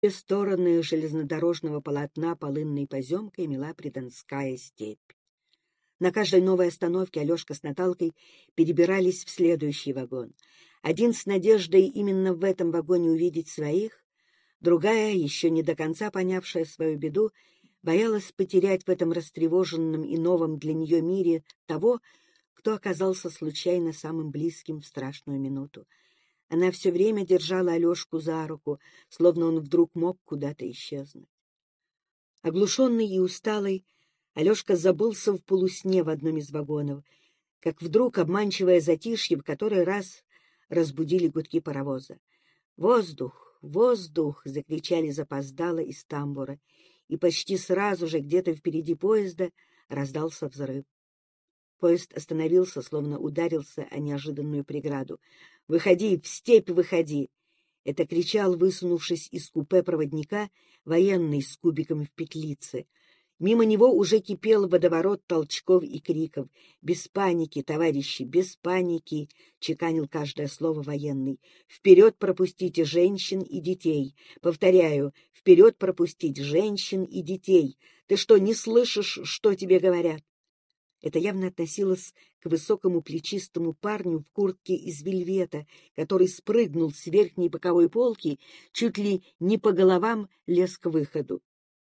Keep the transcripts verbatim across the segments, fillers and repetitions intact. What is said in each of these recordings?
Две стороны железнодорожного полотна полынной поземкой мела Придонская степь. На каждой новой остановке Алешка с Наталкой перебирались в следующий вагон. Один с надеждой именно в этом вагоне увидеть своих, другая, еще не до конца понявшая свою беду, боялась потерять в этом растревоженном и новом для нее мире того, кто оказался случайно самым близким в страшную минуту. Она все время держала Алешку за руку, словно он вдруг мог куда-то исчезнуть. Оглушенный и усталый, Алешка забылся в полусне в одном из вагонов, как вдруг обманчивое затишье в который раз разбудили гудки паровоза. «Воздух! Воздух!» — закричали запоздало из тамбура, и почти сразу же где-то впереди поезда раздался взрыв. Поезд остановился, словно ударился о неожиданную преграду. «Выходи! В степь выходи!» Это кричал, высунувшись из купе проводника, военный с кубиком в петлице. Мимо него уже кипел водоворот толчков и криков. «Без паники, товарищи, без паники!» — чеканил каждое слово военный. «Вперед пропустите женщин и детей! Повторяю, вперед пропустить женщин и детей! Ты что, не слышишь, что тебе говорят?» Это явно относилось к высокому плечистому парню в куртке из вельвета, который спрыгнул с верхней боковой полки, чуть ли не по головам лез к выходу.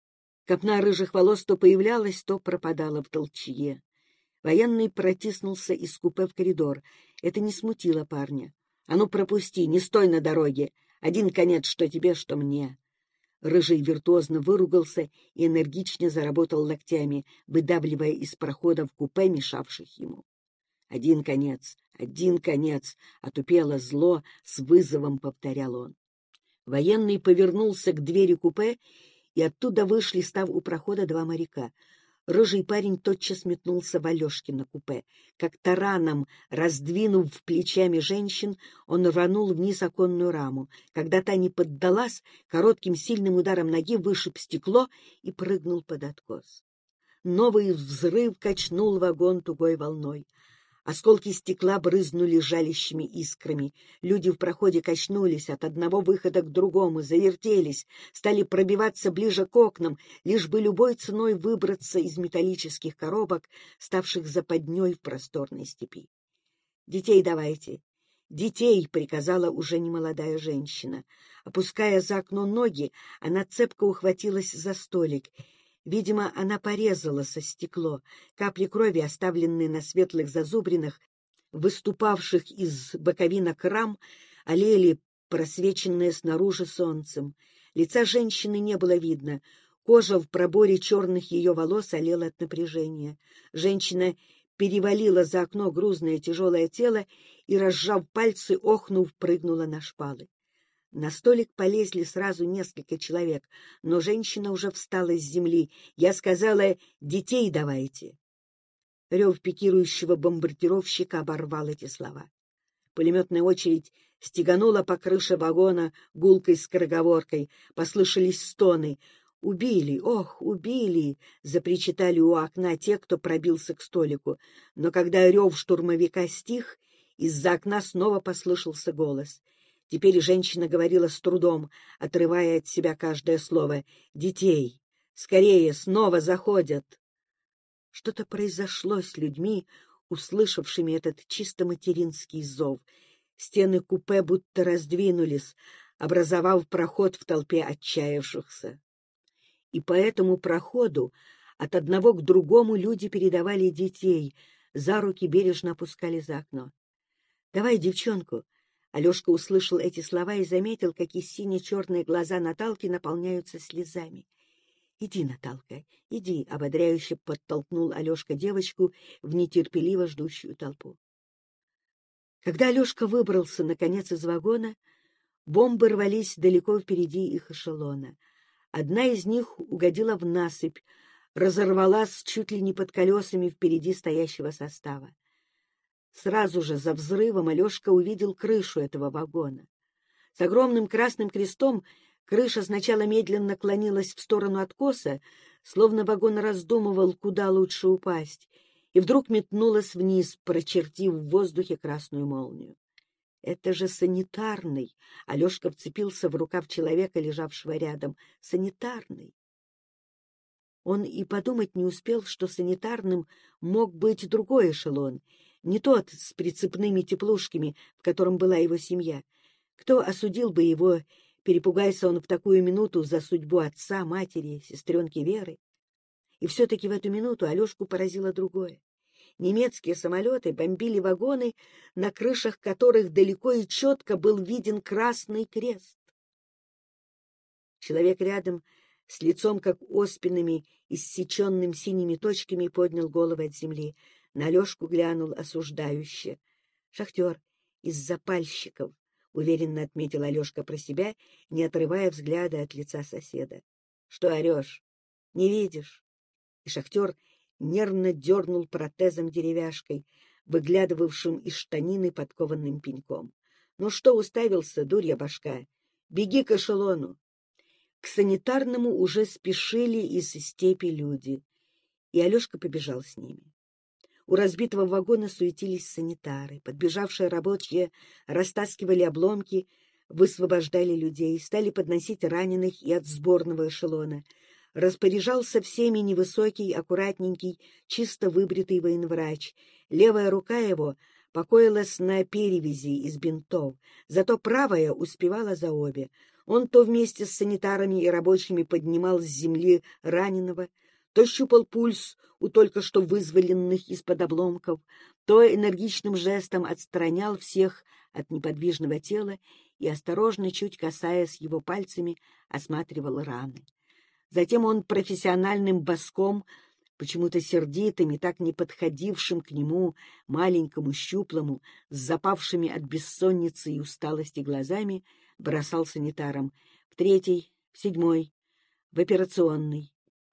Копна рыжих волос то появлялась, то пропадала в толчье. Военный протиснулся из купе в коридор. Это не смутило парня. «А ну, пропусти, не стой на дороге! Один конец, что тебе, что мне!» Рыжий виртуозно выругался и энергично заработал локтями, выдавливая из прохода в купе мешавших ему. «Один конец, один конец!» — отупело зло, с вызовом повторял он. Военный повернулся к двери купе, и оттуда вышли, став у прохода, два моряка. Рыжий парень тотчас метнулся в Алешкино купе. Как тараном, раздвинув плечами женщин, он рванул вниз оконную раму. Когда та не поддалась, коротким сильным ударом ноги вышиб стекло и прыгнул под откос. Новый взрыв качнул вагон тугой волной. Осколки стекла брызнули жалящими искрами. Люди в проходе качнулись от одного выхода к другому, завертелись, стали пробиваться ближе к окнам, лишь бы любой ценой выбраться из металлических коробок, ставших западней в просторной степи. «Детей давайте! Детей!» — приказала уже немолодая женщина. Опуская за окно ноги, она цепко ухватилась за столик. Видимо, она порезала со стекло. Капли крови, оставленные на светлых зазубринах, выступавших из боковинок рам, олели, просвеченные снаружи солнцем. Лица женщины не было видно. Кожа в проборе черных ее волос олела от напряжения. Женщина перевалила за окно грузное тяжелое тело и, разжав пальцы, охнув, прыгнула на шпалы. На столик полезли сразу несколько человек, но женщина уже встала с земли. Я сказала: «Детей давайте». Рев пикирующего бомбардировщика оборвал эти слова. Пулеметная очередь стеганула по крыше вагона гулкой скороговоркой. Послышались стоны. «Убили! Ох, убили!» — запричитали у окна те, кто пробился к столику. Но когда рев штурмовика стих, из-за окна снова послышался голос. Теперь женщина говорила с трудом, отрывая от себя каждое слово. «Детей! Скорее! Снова заходят!» Что-то произошло с людьми, услышавшими этот чисто материнский зов. Стены купе будто раздвинулись, образовав проход в толпе отчаявшихся. И по этому проходу от одного к другому люди передавали детей, за руки бережно опускали за окно. «Давай девчонку!» Алешка услышал эти слова и заметил, какие сине-черные глаза Наталки наполняются слезами. «Иди, Наталка, иди!» — ободряюще подтолкнул Алешка девочку в нетерпеливо ждущую толпу. Когда Алешка выбрался, наконец, из вагона, бомбы рвались далеко впереди их эшелона. Одна из них угодила в насыпь, разорвалась чуть ли не под колесами впереди стоящего состава. Сразу же за взрывом Алешка увидел крышу этого вагона. С огромным красным крестом крыша сначала медленно клонилась в сторону откоса, словно вагон раздумывал, куда лучше упасть, и вдруг метнулась вниз, прочертив в воздухе красную молнию. Это же санитарный. Алешка вцепился в рукав человека, лежавшего рядом. Санитарный. Он и подумать не успел, что санитарным мог быть другой эшелон, не тот с прицепными теплушками, в котором была его семья. Кто осудил бы его, перепугайся он в такую минуту за судьбу отца, матери, сестренки Веры? И все-таки в эту минуту Алешку поразило другое. Немецкие самолеты бомбили вагоны, на крышах которых далеко и четко был виден красный крест. Человек рядом, с лицом как оспинами, иссеченным синими точками, поднял голову от земли. На Алешку глянул осуждающе. «Шахтер из запальщиков», — уверенно отметил Алешка про себя, не отрывая взгляда от лица соседа. «Что орешь? Не видишь?» И шахтер нервно дернул протезом-деревяшкой, выглядывавшим из штанины подкованным пеньком. «Ну что уставился, дурья башка? Беги к эшелону!» К санитарному уже спешили из степи люди, и Алешка побежал с ними. У разбитого вагона суетились санитары. Подбежавшие рабочие растаскивали обломки, высвобождали людей, стали подносить раненых и от сборного эшелона. Распоряжался всеми невысокий, аккуратненький, чисто выбритый военврач. Левая рука его покоилась на перевязи из бинтов, зато правая успевала за обе. Он то вместе с санитарами и рабочими поднимал с земли раненого, то щупал пульс у только что вызволенных из-под обломков, то энергичным жестом отстранял всех от неподвижного тела и, осторожно, чуть касаясь его пальцами, осматривал раны. Затем он профессиональным боском, почему-то сердитым и так не подходившим к нему, маленькому, щуплому, с запавшими от бессонницы и усталости глазами, бросал санитарам в третий, в седьмой, в операционный.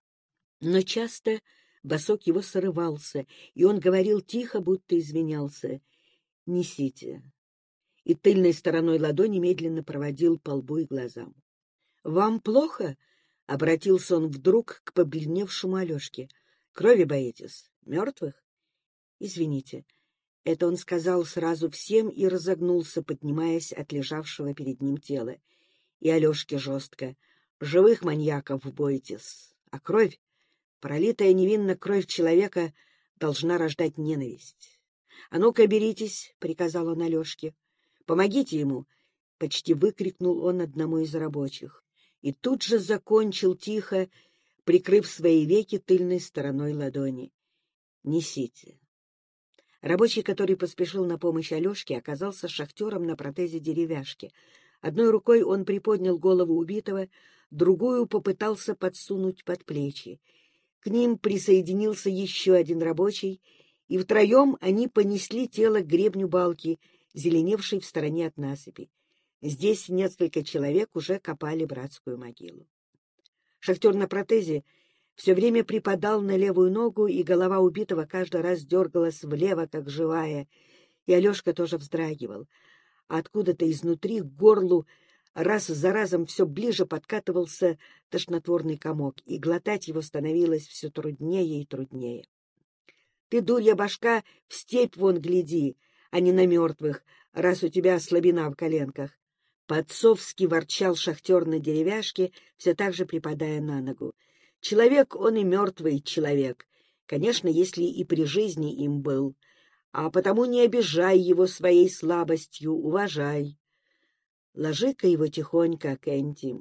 Но часто босок его срывался, и он говорил тихо, будто извинялся: «Несите». И тыльной стороной ладони медленно проводил по лбу и глазам. «Вам плохо?» — обратился он вдруг к побледневшему Алешке. «Крови боитесь? Мертвых?» «Извините». Это он сказал сразу всем и разогнулся, поднимаясь от лежавшего перед ним тела. И Алешке жестко: «Живых маньяков боитесь, а кровь, пролитая невинно кровь человека, должна рождать ненависть». «А ну-ка, беритесь», — приказал он Алешке. «Помогите ему», — почти выкрикнул он одному из рабочих. И тут же закончил тихо, прикрыв свои веки тыльной стороной ладони: «Несите». Рабочий, который поспешил на помощь Алешке, оказался шахтером на протезе деревяшки. Одной рукой он приподнял голову убитого, другую попытался подсунуть под плечи. К ним присоединился еще один рабочий, и втроем они понесли тело к гребню балки, зеленевшей в стороне от насыпи. Здесь несколько человек уже копали братскую могилу. Шахтер на протезе все время припадал на левую ногу, и голова убитого каждый раз дергалась влево, как живая, и Алешка тоже вздрагивал. А откуда-то изнутри к горлу раз за разом все ближе подкатывался тошнотворный комок, и глотать его становилось все труднее и труднее. «Ты, дурья башка, в степь вон гляди, а не на мертвых, раз у тебя слабина в коленках!» По-отцовски ворчал шахтер на деревяшке, все так же припадая на ногу. Человек он и мертвый человек, конечно, если и при жизни им был, а потому не обижай его своей слабостью, уважай. Ложи-ка его тихонько, Кэнти.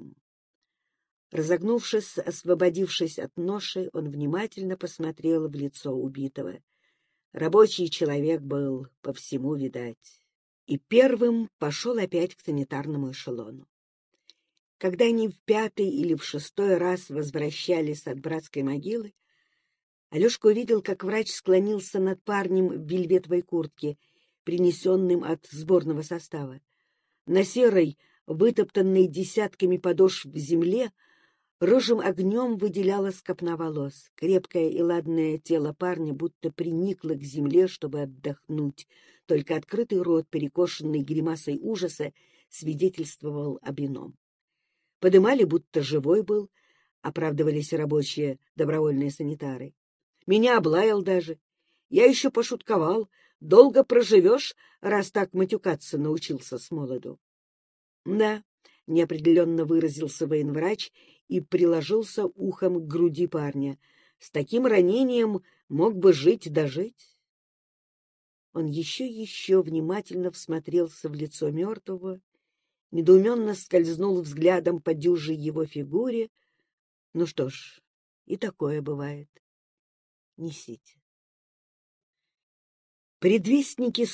Разогнувшись, освободившись от ноши, он внимательно посмотрел в лицо убитого. Рабочий человек был, по всему видать. И первым пошел опять к санитарному эшелону. Когда они в пятый или в шестой раз возвращались от братской могилы, Алешка увидел, как врач склонился над парнем в вельветовой куртке, принесенным от сборного состава. На серой, вытоптанной десятками подошв в земле, рыжим огнем выделялась копна волос. Крепкое и ладное тело парня будто приникло к земле, чтобы отдохнуть. Только открытый рот, перекошенный гримасой ужаса, свидетельствовал об ином. Подымали, будто живой был, оправдывались рабочие, добровольные санитары. Меня облаял даже. Я еще пошутковал, долго проживешь, раз так матюкаться научился с молоду. — Да, — неопределенно выразился военврач и приложился ухом к груди парня. — С таким ранением мог бы жить да жить. Он еще-еще внимательно всмотрелся в лицо мертвого, недоуменно скользнул взглядом по дюжей его фигуре. Ну что ж, и такое бывает. Несите. Предвестники